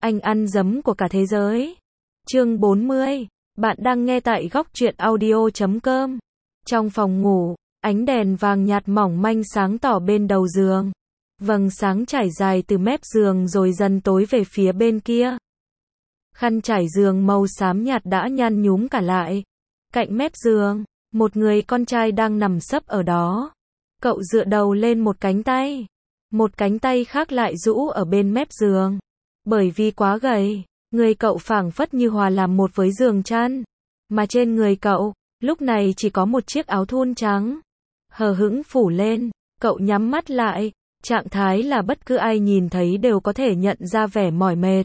anh ăn dấm của cả thế giới. Chương 40. Bạn đang nghe tại góc truyện audio.com. Trong phòng ngủ, ánh đèn vàng nhạt mỏng manh sáng tỏ bên đầu giường. Vầng sáng trải dài từ mép giường rồi dần tối về phía bên kia. Khăn trải giường màu xám nhạt đã nhăn nhúm cả lại. Cạnh mép giường, một người con trai đang nằm sấp ở đó. Cậu dựa đầu lên một cánh tay. Một cánh tay khác lại rũ ở bên mép giường. Bởi vì quá gầy, người cậu phảng phất như hòa làm một với giường chăn. Mà trên người cậu, lúc này chỉ có một chiếc áo thun trắng. Hờ hững phủ lên, cậu nhắm mắt lại. Trạng thái là bất cứ ai nhìn thấy đều có thể nhận ra vẻ mỏi mệt.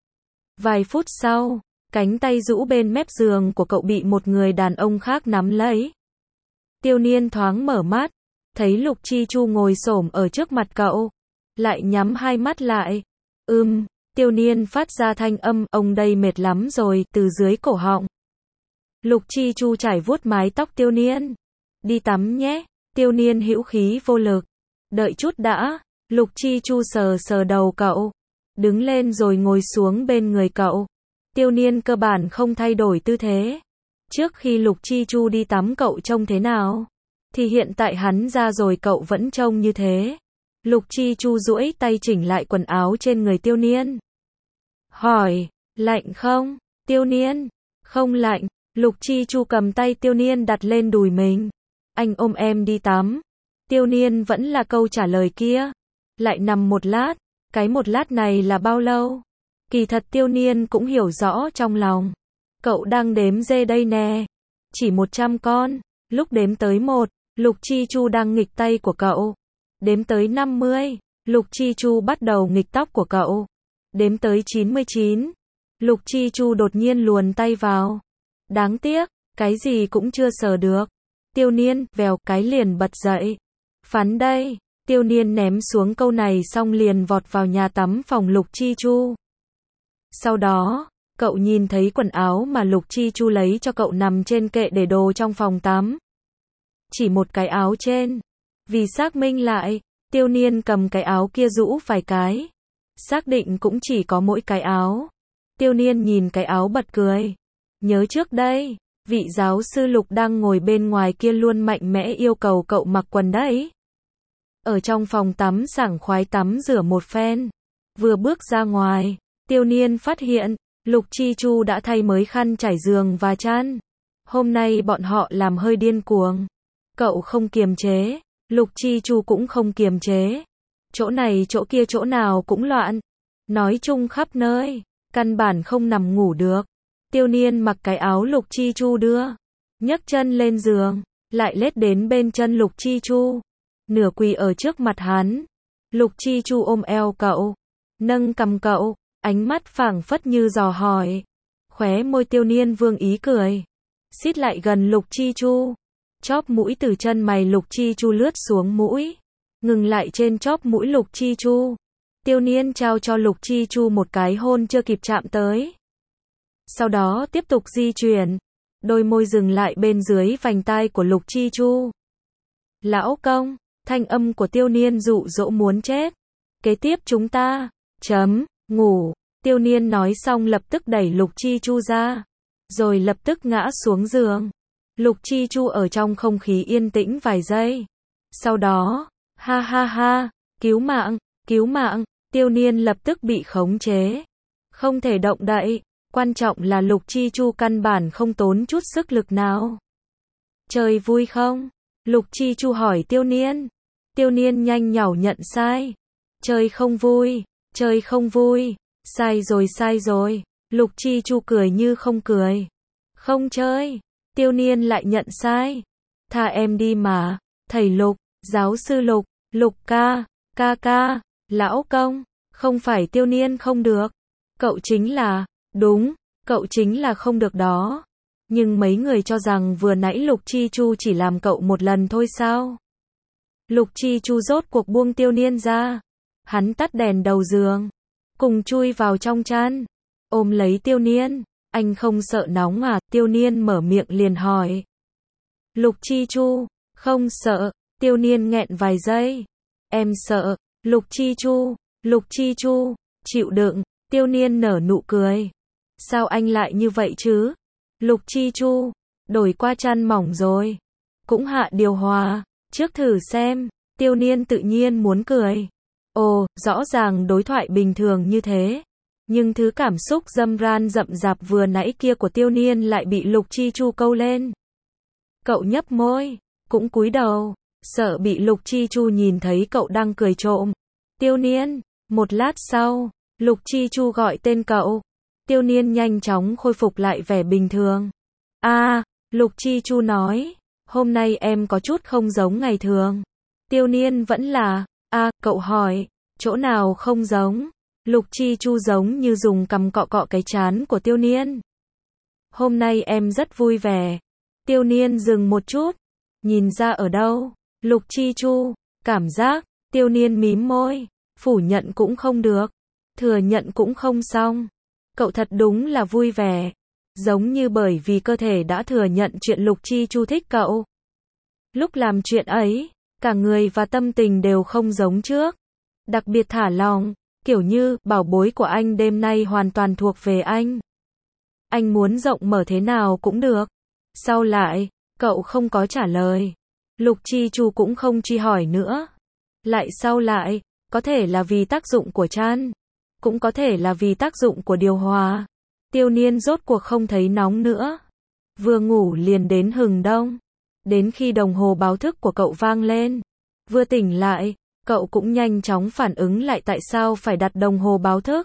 Vài phút sau, cánh tay rũ bên mép giường của cậu bị một người đàn ông khác nắm lấy. Tiêu Niên thoáng mở mắt, thấy Lục Chi Chu ngồi xổm ở trước mặt cậu, lại nhắm hai mắt lại. Tiêu Niên phát ra thanh âm, ông đây mệt lắm rồi, từ dưới cổ họng. Lục Chi Chu chải vuốt mái tóc Tiêu Niên. Đi tắm nhé. Tiêu Niên hữu khí vô lực. Đợi chút đã. Lục Chi Chu sờ sờ đầu cậu, đứng lên rồi ngồi xuống bên người cậu. Tiêu Niên cơ bản không thay đổi tư thế. Trước khi Lục Chi Chu đi tắm cậu trông thế nào, thì hiện tại hắn ra rồi cậu vẫn trông như thế. Lục Chi Chu duỗi tay chỉnh lại quần áo trên người Tiêu Niên. Hỏi, lạnh không? Tiêu Niên, không lạnh. Lục Chi Chu cầm tay Tiêu Niên đặt lên đùi mình. Anh ôm em đi tắm. Tiêu Niên vẫn là câu trả lời kia. Lại nằm một lát. Cái một lát này là bao lâu? Kỳ thật Tiêu Niên cũng hiểu rõ trong lòng. Cậu đang đếm dê đây nè. Chỉ 100 con. Lúc đếm tới 1, Lục Chi Chu đang nghịch tay của cậu. Đếm tới 50, Lục Chi Chu bắt đầu nghịch tóc của cậu. Đếm tới 99, Lục Chi Chu đột nhiên luồn tay vào. Đáng tiếc, cái gì cũng chưa sờ được. Tiêu Niên, vèo, cái liền bật dậy. Phắn đây. Tiêu Niên ném xuống câu này xong liền vọt vào nhà tắm phòng Lục Chi Chu. Sau đó, cậu nhìn thấy quần áo mà Lục Chi Chu lấy cho cậu nằm trên kệ để đồ trong phòng tắm. Chỉ một cái áo trên. Vì xác minh lại, Tiêu Niên cầm cái áo kia rũ vài cái. Xác định cũng chỉ có mỗi cái áo. Tiêu Niên nhìn cái áo bật cười. Nhớ trước đây, vị giáo sư Lục đang ngồi bên ngoài kia luôn mạnh mẽ yêu cầu cậu mặc quần đấy. Ở trong phòng tắm sảng khoái tắm rửa một phen. Vừa bước ra ngoài, Tiêu Niên phát hiện, Lục Chi Chu đã thay mới khăn trải giường và chăn. Hôm nay bọn họ làm hơi điên cuồng. Cậu không kiềm chế, Lục Chi Chu cũng không kiềm chế. Chỗ này chỗ kia chỗ nào cũng loạn. Nói chung khắp nơi, căn bản không nằm ngủ được. Tiêu Niên mặc cái áo Lục Chi Chu đưa, nhấc chân lên giường, lại lết đến bên chân Lục Chi Chu, nửa quỳ ở trước mặt hắn. Lục Chi Chu ôm eo cậu, nâng cằm cậu, ánh mắt phảng phất như dò hỏi. Khóe môi Tiêu Niên vương ý cười, xít lại gần Lục Chi Chu. Chóp mũi từ chân mày Lục Chi Chu lướt xuống mũi, ngừng lại trên chóp mũi Lục Chi Chu. Tiêu Niên trao cho Lục Chi Chu một cái hôn chưa kịp chạm tới. Sau đó tiếp tục di chuyển, đôi môi dừng lại bên dưới vành tai của Lục Chi Chu. Lão công, thanh âm của Tiêu Niên dụ dỗ muốn chết. Kế tiếp chúng ta, ngủ. Tiêu Niên nói xong lập tức đẩy Lục Chi Chu ra, rồi lập tức ngã xuống giường. Lục Chi Chu ở trong không khí yên tĩnh vài giây. Sau đó, ha ha ha, cứu mạng, Tiêu Niên lập tức bị khống chế. Không thể động đậy, quan trọng là Lục Chi Chu căn bản không tốn chút sức lực nào. Chơi vui không? Lục Chi Chu hỏi Tiêu Niên. Tiêu Niên nhanh nhảu nhận sai. Chơi không vui, sai rồi. Lục Chi Chu cười như không cười. Không chơi. Tiêu Niên lại nhận sai. Tha em đi mà, thầy Lục, giáo sư Lục, Lục ca, lão công, không phải Tiêu Niên không được. Cậu chính là, đúng, cậu chính là không được đó. Nhưng mấy người cho rằng vừa nãy Lục Chi Chu chỉ làm cậu một lần thôi sao? Lục Chi Chu rốt cuộc buông Tiêu Niên ra. Hắn tắt đèn đầu giường, cùng chui vào trong chăn, ôm lấy Tiêu Niên. Anh không sợ nóng à? Tiêu Niên mở miệng liền hỏi. Lục Chi Chu, không sợ. Tiêu Niên nghẹn vài giây. Em sợ. Lục Chi Chu, chịu đựng. Tiêu Niên nở nụ cười. Sao anh lại như vậy chứ? Lục Chi Chu, đổi qua chăn mỏng rồi. Cũng hạ điều hòa, trước thử xem. Tiêu Niên tự nhiên muốn cười. Ồ, rõ ràng đối thoại bình thường như thế. Nhưng thứ cảm xúc râm ran rậm rạp vừa nãy kia của Tiêu Niên lại bị Lục Chi Chu câu lên. Cậu nhấp môi, cũng cúi đầu, sợ bị Lục Chi Chu nhìn thấy cậu đang cười trộm. Tiêu Niên, một lát sau, Lục Chi Chu gọi tên cậu. Tiêu Niên nhanh chóng khôi phục lại vẻ bình thường. Lục Chi Chu nói, hôm nay em có chút không giống ngày thường. Tiêu Niên vẫn là, cậu hỏi, chỗ nào không giống? Lục Chi Chu giống như dùng cằm cọ cọ cái trán của Tiêu Niên. Hôm nay em rất vui vẻ. Tiêu Niên dừng một chút, nhìn ra ở đâu? Lục Chi Chu, cảm giác. Tiêu Niên mím môi, phủ nhận cũng không được, thừa nhận cũng không xong. Cậu thật đúng là vui vẻ. Giống như bởi vì cơ thể đã thừa nhận chuyện Lục Chi Chu thích cậu. Lúc làm chuyện ấy, cả người và tâm tình đều không giống trước. Đặc biệt thả lòng, kiểu như, bảo bối của anh đêm nay hoàn toàn thuộc về anh. Anh muốn rộng mở thế nào cũng được. Sau lại, cậu không có trả lời. Lục Chi Chu cũng không truy hỏi nữa. Lại sau lại, có thể là vì tác dụng của chăn, cũng có thể là vì tác dụng của điều hòa. Tiêu Niên rốt cuộc không thấy nóng nữa. Vừa ngủ liền đến hừng đông. Đến khi đồng hồ báo thức của cậu vang lên, vừa tỉnh lại, cậu cũng nhanh chóng phản ứng lại tại sao phải đặt đồng hồ báo thức.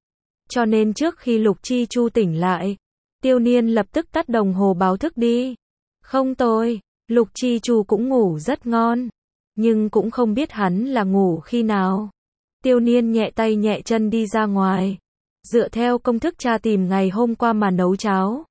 Cho nên trước khi Lục Chi Chu tỉnh lại, Tiêu Niên lập tức tắt đồng hồ báo thức đi. Không tôi, Lục Chi Chu cũng ngủ rất ngon, nhưng cũng không biết hắn là ngủ khi nào. Tiêu Niên nhẹ tay nhẹ chân đi ra ngoài, dựa theo công thức cha tìm ngày hôm qua mà nấu cháo.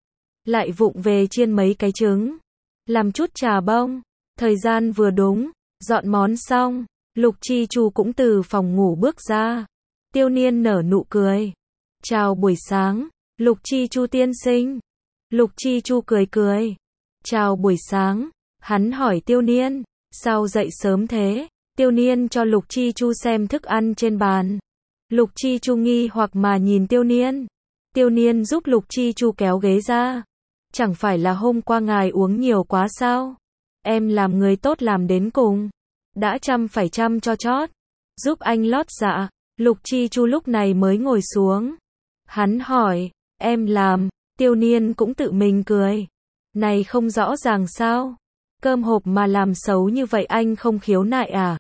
Lại vụng về chiên mấy cái trứng, làm chút trà bông. Thời gian vừa đúng, dọn món xong, Lục Chi Chu cũng từ phòng ngủ bước ra. Tiêu Niên nở nụ cười. Chào buổi sáng, Lục Chi Chu tiên sinh. Lục Chi Chu cười cười. Chào buổi sáng, hắn hỏi Tiêu Niên, sao dậy sớm thế? Tiêu Niên cho Lục Chi Chu xem thức ăn trên bàn. Lục Chi Chu nghi hoặc mà nhìn Tiêu Niên. Tiêu Niên giúp Lục Chi Chu kéo ghế ra. Chẳng phải là hôm qua ngài uống nhiều quá sao? Em làm người tốt làm đến cùng. Đã phải chăm cho chót. Giúp anh lót dạ. Lục Chi Chu lúc này mới ngồi xuống. Hắn hỏi, em làm. Tiêu Niên cũng tự mình cười. Này không rõ ràng sao? Cơm hộp mà làm xấu như vậy anh không khiếu nại à?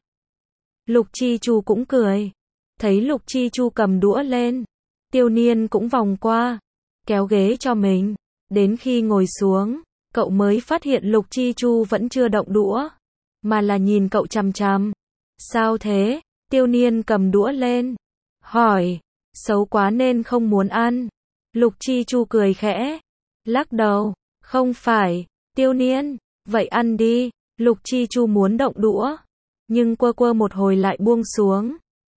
Lục Chi Chu cũng cười. Thấy Lục Chi Chu cầm đũa lên, Tiêu Niên cũng vòng qua, kéo ghế cho mình. Đến khi ngồi xuống, cậu mới phát hiện Lục Chi Chu vẫn chưa động đũa, mà là nhìn cậu chằm chằm. Sao thế? Tiêu Niên cầm đũa lên, hỏi, xấu quá nên không muốn ăn. Lục Chi Chu cười khẽ, lắc đầu, không phải. Tiêu Niên, vậy ăn đi. Lục Chi Chu muốn động đũa, nhưng quơ một hồi lại buông xuống.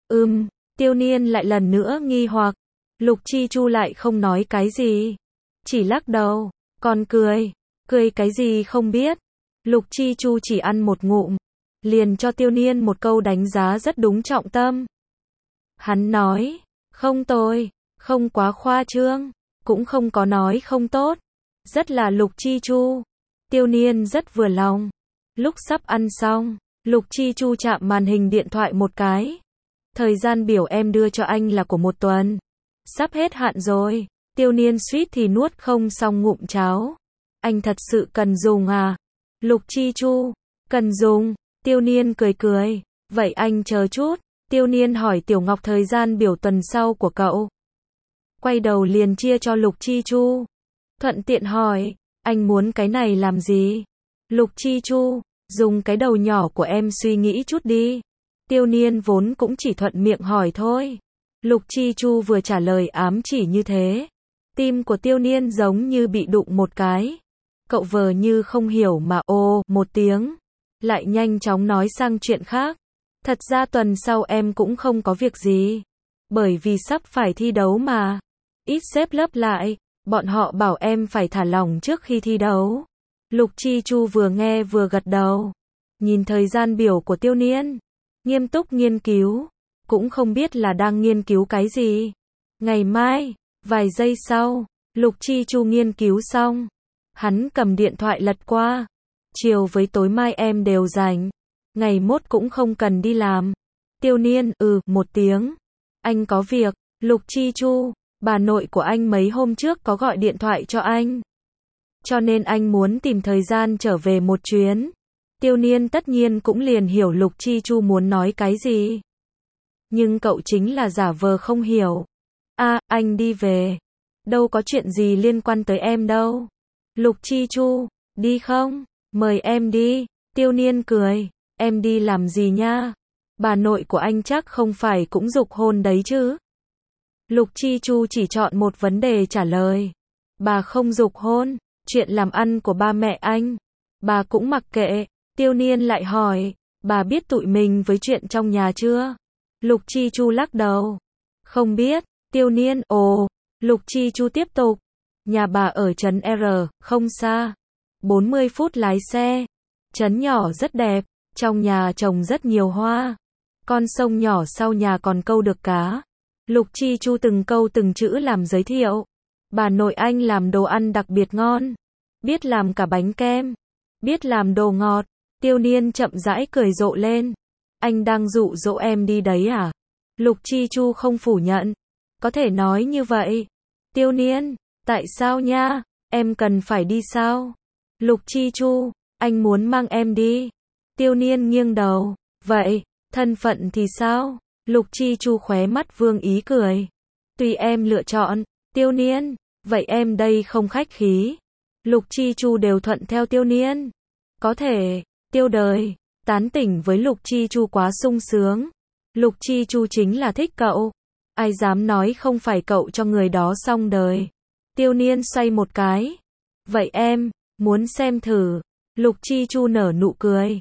Tiêu Niên lại lần nữa nghi hoặc. Lục Chi Chu lại không nói cái gì, chỉ lắc đầu, còn cười. Cười cái gì không biết. Lục Chi Chu chỉ ăn một ngụm, liền cho Tiêu Niên một câu đánh giá rất đúng trọng tâm. Hắn nói, không tồi, không quá khoa trương, cũng không có nói không tốt. Rất là Lục Chi Chu. Tiêu Niên rất vừa lòng. Lúc sắp ăn xong, Lục Chi Chu chạm màn hình điện thoại một cái. Thời gian biểu em đưa cho anh là của một tuần. Sắp hết hạn rồi. Tiêu Niên suýt thì nuốt không xong ngụm cháo. Anh thật sự cần dùng à? Lục Chi Chu, cần dùng. Tiêu Niên cười cười. Vậy anh chờ chút. Tiêu Niên hỏi Tiểu Ngọc thời gian biểu tuần sau của cậu. Quay đầu liền chia cho Lục Chi Chu. Thuận tiện hỏi, anh muốn cái này làm gì? Lục Chi Chu, dùng cái đầu nhỏ của em suy nghĩ chút đi. Tiêu Niên vốn cũng chỉ thuận miệng hỏi thôi. Lục Chi Chu vừa trả lời ám chỉ như thế, tim của Tiêu Niên giống như bị đụng một cái. Cậu vờ như không hiểu mà ồ một tiếng, lại nhanh chóng nói sang chuyện khác. Thật ra tuần sau em cũng không có việc gì, bởi vì sắp phải thi đấu mà. Ít xếp lớp lại, bọn họ bảo em phải thả lỏng trước khi thi đấu. Lục Chi Chu vừa nghe vừa gật đầu, nhìn thời gian biểu của Tiêu Niên, nghiêm túc nghiên cứu, cũng không biết là đang nghiên cứu cái gì. Ngày mai, vài giây sau, Lục Chi Chu nghiên cứu xong. Hắn cầm điện thoại lật qua. Chiều với tối mai em đều rảnh. Ngày mốt cũng không cần đi làm. Tiêu Niên, một tiếng. Anh có việc. Lục Chi Chu, bà nội của anh mấy hôm trước có gọi điện thoại cho anh. Cho nên anh muốn tìm thời gian trở về một chuyến. Tiêu Niên tất nhiên cũng liền hiểu Lục Chi Chu muốn nói cái gì. Nhưng cậu chính là giả vờ không hiểu. Anh đi về. Đâu có chuyện gì liên quan tới em đâu. Lục Chi Chu, đi không? Mời em đi. Tiêu Niên cười. Em đi làm gì nha? Bà nội của anh chắc không phải cũng giục hôn đấy chứ? Lục Chi Chu chỉ chọn một vấn đề trả lời. Bà không giục hôn. Chuyện làm ăn của ba mẹ anh, bà cũng mặc kệ. Tiêu Niên lại hỏi, bà biết tụi mình với chuyện trong nhà chưa? Lục Chi Chu lắc đầu. Không biết. Tiêu Niên, Lục Chi Chu tiếp tục. Nhà bà ở trấn R, không xa. 40 phút lái xe. Trấn nhỏ rất đẹp, trong nhà trồng rất nhiều hoa. Con sông nhỏ sau nhà còn câu được cá. Lục Chi Chu từng câu từng chữ làm giới thiệu. Bà nội anh làm đồ ăn đặc biệt ngon. Biết làm cả bánh kem. Biết làm đồ ngọt. Tiêu Niên chậm rãi cười rộ lên. Anh đang dụ dỗ em đi đấy à? Lục Chi Chu không phủ nhận. Có thể nói như vậy. Tiêu Niên, tại sao nha? Em cần phải đi sao? Lục Chi Chu, anh muốn mang em đi. Tiêu Niên nghiêng đầu. Vậy, thân phận thì sao? Lục Chi Chu khóe mắt vương ý cười. Tùy em lựa chọn. Tiêu Niên, vậy em đây không khách khí. Lục Chi Chu đều thuận theo Tiêu Niên. Có thể, Tiêu Đời, tán tỉnh với Lục Chi Chu quá sung sướng. Lục Chi Chu chính là thích cậu. Ai dám nói không phải cậu cho người đó xong đời. Tiêu Niên xoay một cái. Vậy em, muốn xem thử. Lục Chi Chu nở nụ cười.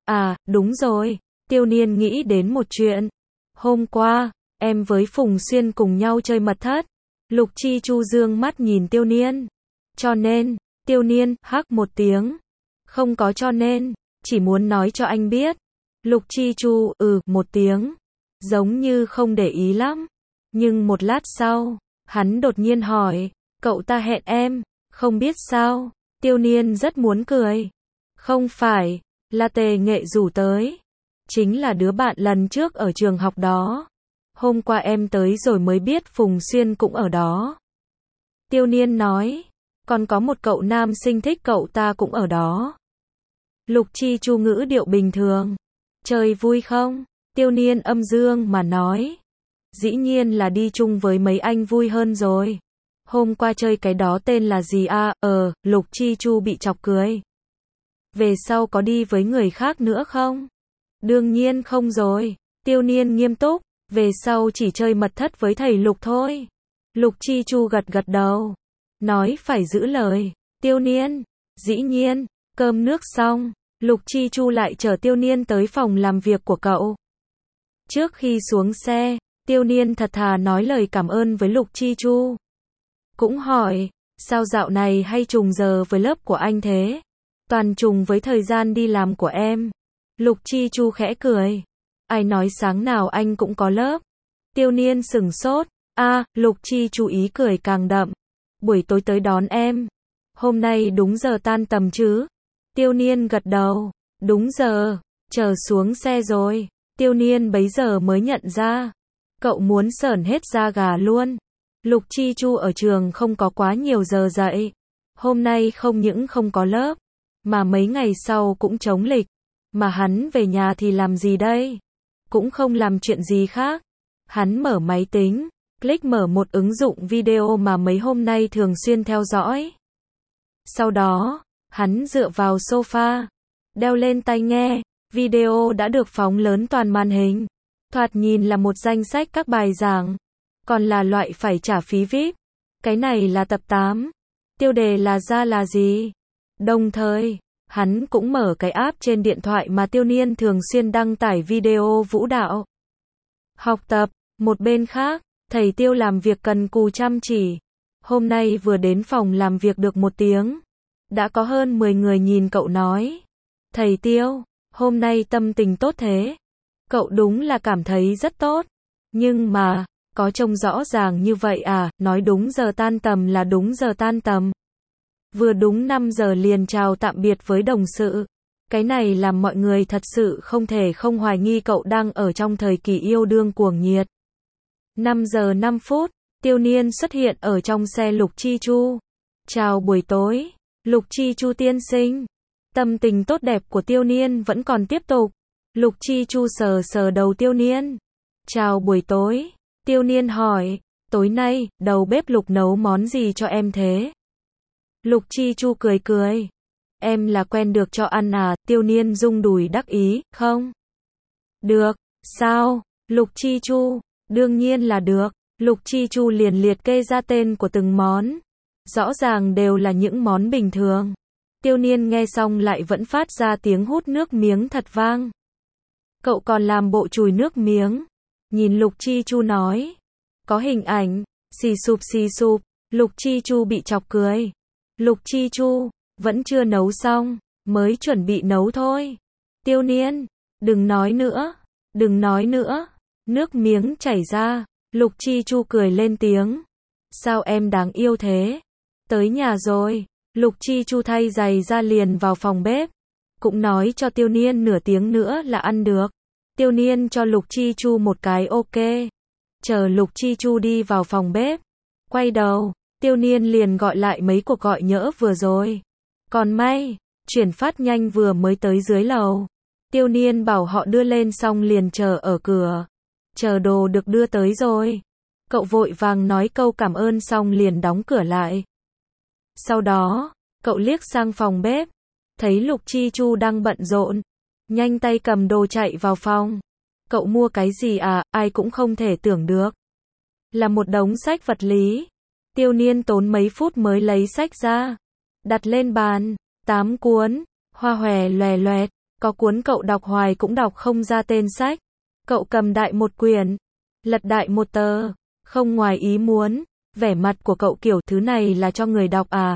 Đúng rồi. Tiêu Niên nghĩ đến một chuyện. Hôm qua, em với Phùng Xuyên cùng nhau chơi mật thất. Lục Chi Chu dương mắt nhìn Tiêu Niên. Cho nên, Tiêu Niên, hắc một tiếng. Không có cho nên, chỉ muốn nói cho anh biết. Lục Chi Chu, một tiếng. Giống như không để ý lắm. Nhưng một lát sau, hắn đột nhiên hỏi, cậu ta hẹn em, không biết sao? Tiêu Niên rất muốn cười. Không phải, là Tề Nghệ rủ tới. Chính là đứa bạn lần trước ở trường học đó. Hôm qua em tới rồi mới biết Phùng Xuyên cũng ở đó. Tiêu Niên nói, còn có một cậu nam sinh thích cậu ta cũng ở đó. Lục Chi Chu ngữ điệu bình thường. Chơi vui không? Tiêu Niên âm dương mà nói. Dĩ nhiên là đi chung với mấy anh vui hơn rồi. Hôm qua chơi cái đó tên là gì Lục Chi Chu bị chọc cười. Về sau có đi với người khác nữa không? Đương nhiên không rồi. Tiêu Niên nghiêm túc. Về sau chỉ chơi mật thất với thầy Lục thôi. Lục Chi Chu gật gật đầu. Nói phải giữ lời. Tiêu Niên. Dĩ nhiên. Cơm nước xong. Lục Chi Chu lại chở Tiêu Niên tới phòng làm việc của cậu. Trước khi xuống xe, Tiêu Niên thật thà nói lời cảm ơn với Lục Chi Chu. Cũng hỏi, sao dạo này hay trùng giờ với lớp của anh thế? Toàn trùng với thời gian đi làm của em. Lục Chi Chu khẽ cười. Ai nói sáng nào anh cũng có lớp? Tiêu Niên sửng sốt. Lục Chi Chu ý cười càng đậm. Buổi tối tới đón em. Hôm nay đúng giờ tan tầm chứ? Tiêu Niên gật đầu. Đúng giờ. Chờ xuống xe rồi. Tiêu Niên bấy giờ mới nhận ra. Cậu muốn sởn hết da gà luôn. Lục Chi Chu ở trường không có quá nhiều giờ dạy. Hôm nay không những không có lớp, mà mấy ngày sau cũng trống lịch. Mà hắn về nhà thì làm gì đây? Cũng không làm chuyện gì khác. Hắn mở máy tính, click mở một ứng dụng video mà mấy hôm nay thường xuyên theo dõi. Sau đó, hắn dựa vào sofa, đeo lên tai nghe, video đã được phóng lớn toàn màn hình. Thoạt nhìn là một danh sách các bài giảng, còn là loại phải trả phí VIP. Cái này là tập 8. Tiêu đề là ra là gì? Đồng thời, hắn cũng mở cái app trên điện thoại mà Tiêu Niên thường xuyên đăng tải video vũ đạo. Học tập, một bên khác, thầy Tiêu làm việc cần cù chăm chỉ. Hôm nay vừa đến phòng làm việc được 1 tiếng. Đã có hơn 10 người nhìn cậu nói. Thầy Tiêu, hôm nay tâm tình tốt thế. Cậu đúng là cảm thấy rất tốt. Nhưng mà, Có trông rõ ràng như vậy à, nói đúng giờ tan tầm là đúng giờ tan tầm. Vừa đúng 5 giờ liền chào tạm biệt với đồng sự. Cái này làm mọi người thật sự không thể không hoài nghi cậu đang ở trong thời kỳ yêu đương cuồng nhiệt. 5 giờ 5 phút, Tiêu Niên xuất hiện ở trong xe Lục Chi Chu. Chào buổi tối, Lục Chi Chu tiên sinh. Tâm tình tốt đẹp của Tiêu Niên vẫn còn tiếp tục. Lục Chi Chu sờ sờ đầu Tiêu Niên. Chào buổi tối, Tiêu Niên hỏi, tối nay, đầu bếp Lục nấu món gì cho em thế? Lục Chi Chu cười cười. Em là quen được cho ăn à, Tiêu Niên rung đùi đắc ý, không? Được, sao? Lục Chi Chu, đương nhiên là được. Lục Chi Chu liền liệt kê ra tên của từng món. Rõ ràng đều là những món bình thường. Tiêu Niên nghe xong lại vẫn phát ra tiếng hút nước miếng thật vang. Cậu còn làm bộ chùi nước miếng. Nhìn Lục Chi Chu nói. Có hình ảnh, xì sụp, Lục Chi Chu bị chọc cười. Lục Chi Chu, vẫn chưa nấu xong, mới chuẩn bị nấu thôi. Tiêu Niên, đừng nói nữa, nước miếng chảy ra. Lục Chi Chu cười lên tiếng. Sao em đáng yêu thế? Tới nhà rồi. Lục Chi Chu thay giày ra liền vào phòng bếp. Cũng nói cho Tiêu Niên nửa tiếng nữa là ăn được. Tiêu Niên cho Lục Chi Chu một cái ok. Chờ Lục Chi Chu đi vào phòng bếp. Quay đầu, Tiêu Niên liền gọi lại mấy cuộc gọi nhỡ vừa rồi. Còn may, chuyển phát nhanh vừa mới tới dưới lầu. Tiêu Niên bảo họ đưa lên xong liền chờ ở cửa. Chờ đồ được đưa tới rồi. Cậu vội vàng nói câu cảm ơn xong liền đóng cửa lại. Sau đó, cậu liếc sang phòng bếp. Thấy Lục Chi Chu đang bận rộn. Nhanh tay cầm đồ chạy vào phòng. Cậu mua cái gì à, ai cũng không thể tưởng được. Là một đống sách vật lý. Tiêu Niên tốn mấy phút mới lấy sách ra. Đặt lên bàn, 8 cuốn, hoa hòe loè loẹt. Có cuốn cậu đọc hoài cũng đọc không ra tên sách. Cậu cầm đại một quyển, lật đại một tờ, không ngoài ý muốn, vẻ mặt của cậu kiểu thứ này là cho người đọc à.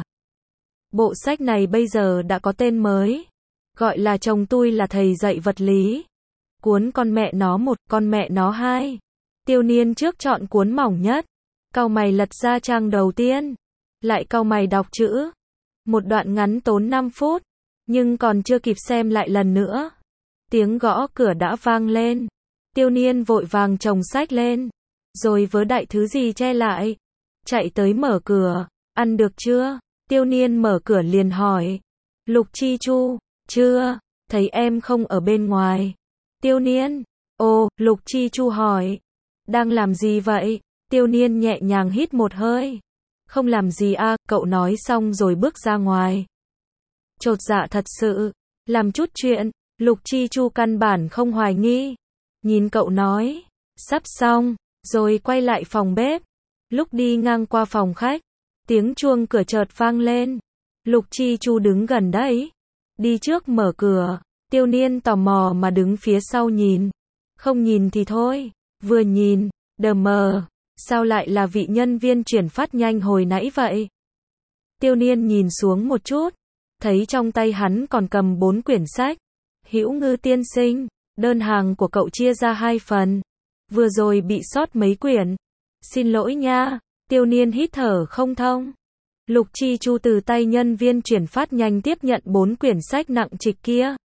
Bộ sách này bây giờ đã có tên mới, gọi là chồng tôi là thầy dạy vật lý. Cuốn con mẹ nó 1, con mẹ nó 2. Tiêu Niên trước chọn cuốn mỏng nhất, cau mày lật ra trang đầu tiên, lại cau mày đọc chữ. Một đoạn ngắn tốn 5 phút, nhưng còn chưa kịp xem lại lần nữa. Tiếng gõ cửa đã vang lên. Tiêu Niên vội vàng chồng sách lên, rồi vớ đại thứ gì che lại, chạy tới mở cửa. Ăn được chưa? Tiêu Niên mở cửa liền hỏi. Lục Chi Chu, chưa, thấy em không ở bên ngoài. Tiêu Niên, ồ, Lục Chi Chu hỏi. Đang làm gì vậy? Tiêu Niên nhẹ nhàng hít một hơi. Không làm gì à, cậu nói xong rồi bước ra ngoài. Chột dạ thật sự, làm chút chuyện. Lục Chi Chu căn bản không hoài nghi. Nhìn cậu nói, sắp xong, rồi quay lại phòng bếp. Lúc đi ngang qua phòng khách, tiếng chuông cửa chợt vang lên. Lục Chi Chu đứng gần đấy, đi trước mở cửa. Tiêu Niên tò mò mà đứng phía sau nhìn. Không nhìn thì thôi, vừa nhìn, đờ mờ, sao lại là vị nhân viên chuyển phát nhanh hồi nãy vậy? Tiêu Niên nhìn xuống một chút, thấy trong tay hắn còn cầm 4 quyển sách. Hữu Ngư tiên sinh, đơn hàng của cậu chia ra 2 phần. Vừa rồi bị sót mấy quyển. Xin lỗi nha. Tiêu Niên hít thở không thông. Lục Chi Chu từ tay nhân viên chuyển phát nhanh tiếp nhận 4 quyển sách nặng trịch kia.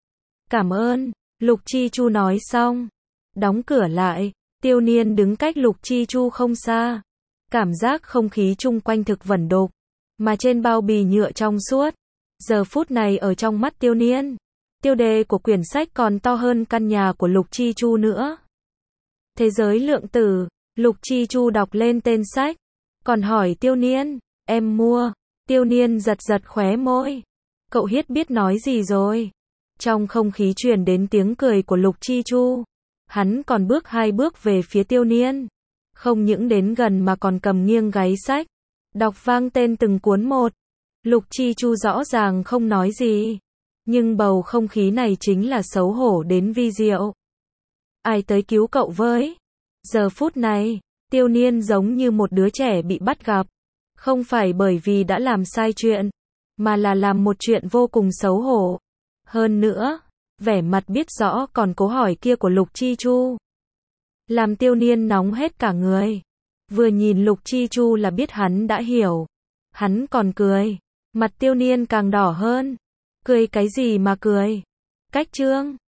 Cảm ơn. Lục Chi Chu nói xong, đóng cửa lại. Tiêu Niên đứng cách Lục Chi Chu không xa. Cảm giác không khí chung quanh thực vẩn đục, mà trên bao bì nhựa trong suốt. Giờ phút này ở trong mắt Tiêu Niên, tiêu đề của quyển sách còn to hơn căn nhà của Lục Chi Chu nữa. Thế giới lượng tử. Lục Chi Chu đọc lên tên sách, còn hỏi Tiêu Niên, em mua. Tiêu Niên giật giật khóe môi. Cậu biết nói gì rồi? Trong không khí truyền đến tiếng cười của Lục Chi Chu. Hắn còn bước 2 bước về phía Tiêu Niên. Không những đến gần mà còn cầm nghiêng gáy sách, đọc vang tên từng cuốn một. Lục Chi Chu rõ ràng không nói gì, nhưng bầu không khí này chính là xấu hổ đến vi diệu. Ai tới cứu cậu với? Giờ phút này, Tiêu Niên giống như một đứa trẻ bị bắt gặp. Không phải bởi vì đã làm sai chuyện, mà là làm một chuyện vô cùng xấu hổ. Hơn nữa, vẻ mặt biết rõ còn cố hỏi kia của Lục Chi Chu. Làm Tiêu Niên nóng hết cả người. Vừa nhìn Lục Chi Chu là biết hắn đã hiểu. Hắn còn cười. Mặt Tiêu Niên càng đỏ hơn. Cười cái gì mà cười? Cách Trương.